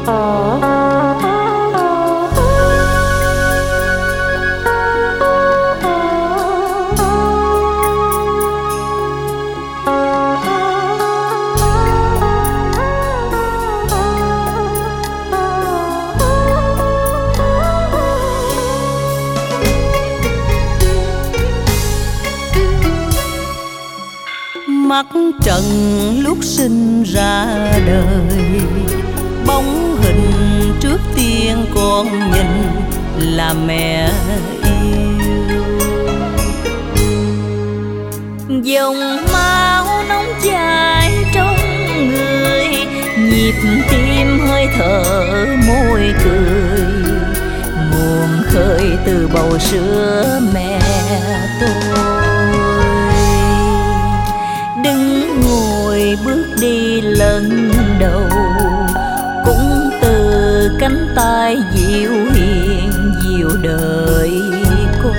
Mắt trần lúc sinh ra đời, bóng hình trước tiên con nhìn là mẹ yêu. Dòng máu nóng chảy trong người, nhịp tim hơi thở môi cười, nguồn khơi từ bầu sữa mẹ tôi. Đứng ngồi bước đi lần đầu, cũng từ cánh tay dịu hiền dịu đời con.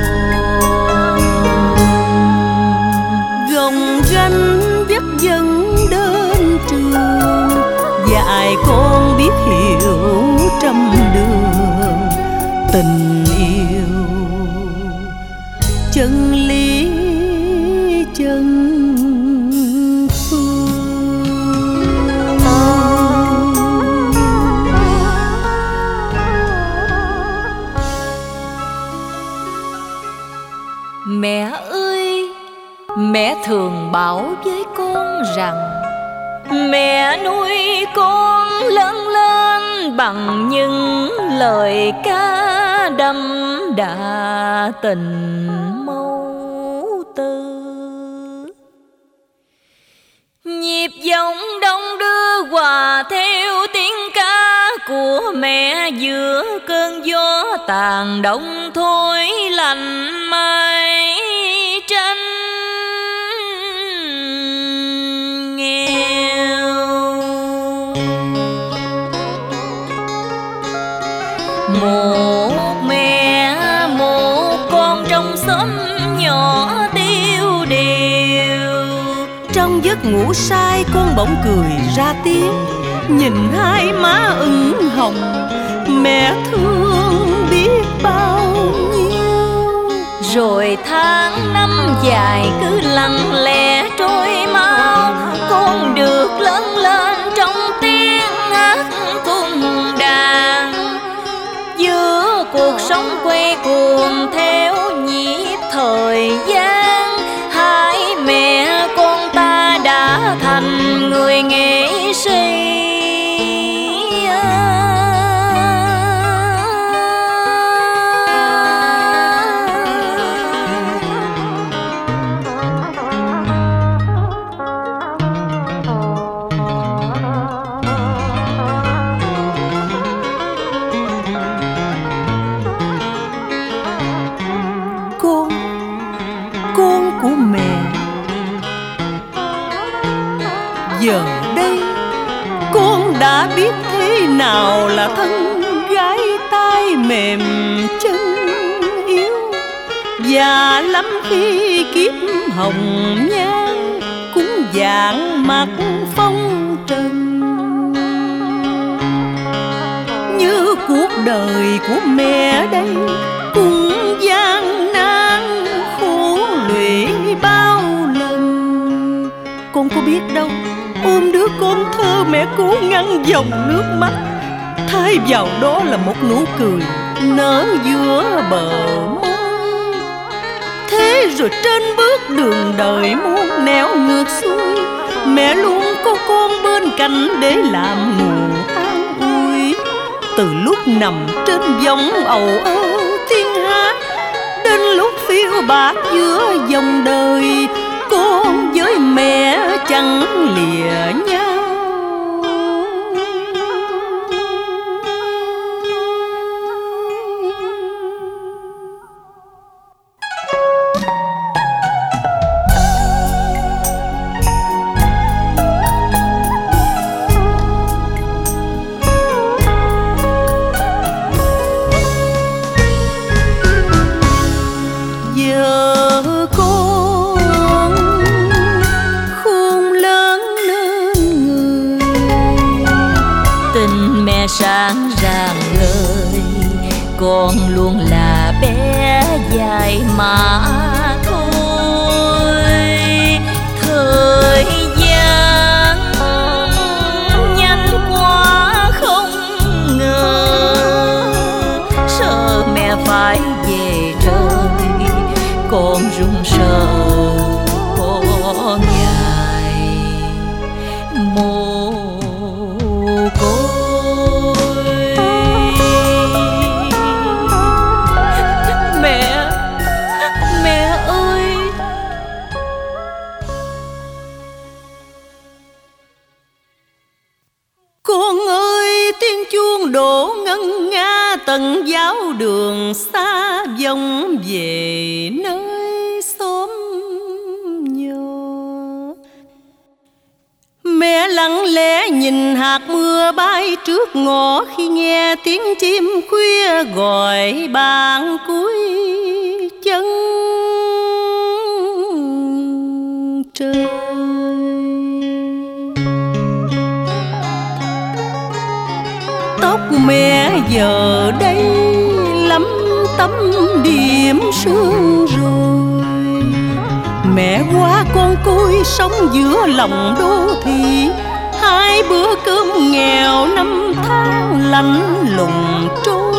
Gồng gánh dắt dẫn đến trường, dạy con biết hiểu trăm đường tình yêu chân lý chân Mẹ ơi, mẹ thường bảo với con rằng mẹ nuôi con lớn lên bằng những lời ca đậm đà tình mẫu tử. Nhịp giọng đông đưa hòa theo tiếng ca của mẹ, giữa cơn gió tàn đông thổi lạnh mây tranh nghèo. Một mẹ một con trong xóm nhỏ tiêu điều, trong giấc ngủ say con bỗng cười ra tiếng, nhìn hai má ửng hồng mẹ thương biết bao nhiêu. Rồi tháng năm dài cứ lặng lẽ trôi mau, con được lớn lên trong tiếng hát cung đàn, giữa cuộc sống quay cuồng theo nhịp thời gian. Hai mẹ con ta đã thành người nghệ sĩ. Con của mẹ. Giờ đây con đã biết thế nào là thân gái tay mềm chân yếu, và lắm khi kiếp hồng nhan cũng dạng mặt phong trần. Như cuộc đời của mẹ đây cũng gian nan khổ lụy bao lần. Con có biết đâu, ôm đứa con thơ mẹ cố ngăn dòng nước mắt, thay vào đó là một nụ cười nở giữa bờ môi. Thế rồi trên bước đường đời muôn nẻo ngược xuôi, mẹ luôn có con bên cạnh để làm nguồn an ủi. Từ lúc nằm trên võng ầu ơ thiên hát, đến lúc phiêu bạt giữa dòng đời, con với mẹ chẳng lìa nhau. sáng rạng ngời, con luôn là bé dài mà thôi. Thời gian nhanh quá không ngờ, sợ mẹ phải về trời, con run sợ có ngày mồ côi. Mẹ ơi! Con ơi, tiếng chuông đổ ngân nga tận giáo đường xa vọng về nơi xóm nhỏ. Mẹ lặng lẽ nhìn hạt mưa bay trước ngõ khi nghe tiếng chim khuya gọi bạn cuối chân trời. Tóc mẹ giờ đây lấm tấm điểm sương rồi. Mẹ qua con côi sống giữa lòng đô thị, hai bữa cơm nghèo năm tháng lạnh lùng trôi.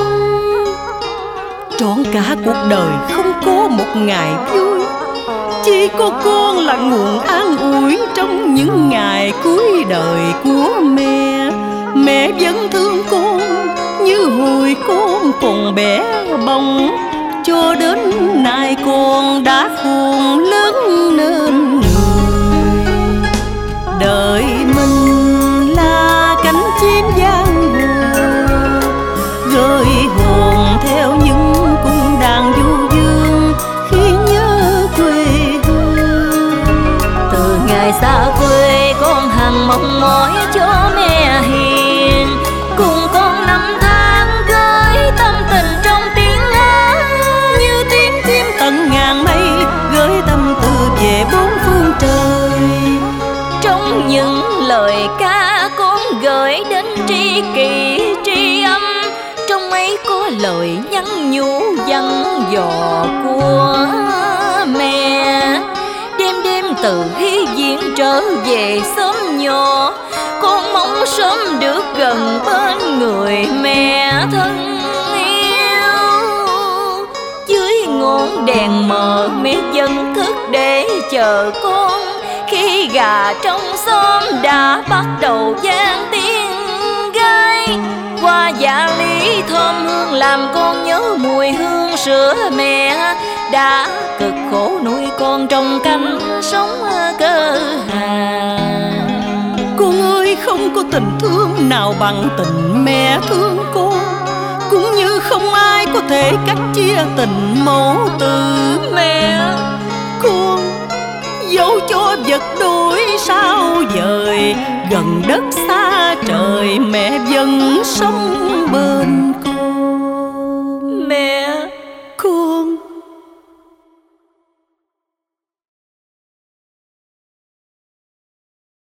Trọn cả cuộc đời không có một ngày vui, chỉ có con là nguồn an ủi trong những ngày cuối đời của mẹ. Mẹ vẫn thương con như hồi con còn bé bỏng, cho đến nay con đã khôn lớn nên người. Đời mình là cánh chim giang hồ, gửi hồn theo những cung đàn du dương khi nhớ quê hương. Từ ngày xa quê con hằng mong mỏi cho mẹ hiền, cùng con năm tháng gửi tâm tình trong tiếng hát, như tiếng chim tận ngàn mây gửi tâm tư về bốn phương trời. trong những lời ca con gửi đến tri kỷ tri âm, trong ấy có lời nhắn nhủ dặn dò của mẹ. Đêm đêm từ Hy Diễn trở về xóm nhỏ, con mong sớm được gần bên người mẹ thân yêu. Dưới ngọn đèn mờ mẹ vẫn thức để chờ con, khi gà trong xóm đã bắt đầu vang tiếng gai. Qua dạ lý thơm hương làm con nhớ mùi hương sữa mẹ, đã cực khổ nuôi con trong cánh sống cơ hàng. Con ơi, không có tình thương nào bằng tình mẹ thương con, cũng như không ai có thể cách chia tình mẫu từ. Mẹ, con dẫu cho vật đổi sao dời, gần đất xa trời mẹ vẫn sống bên con.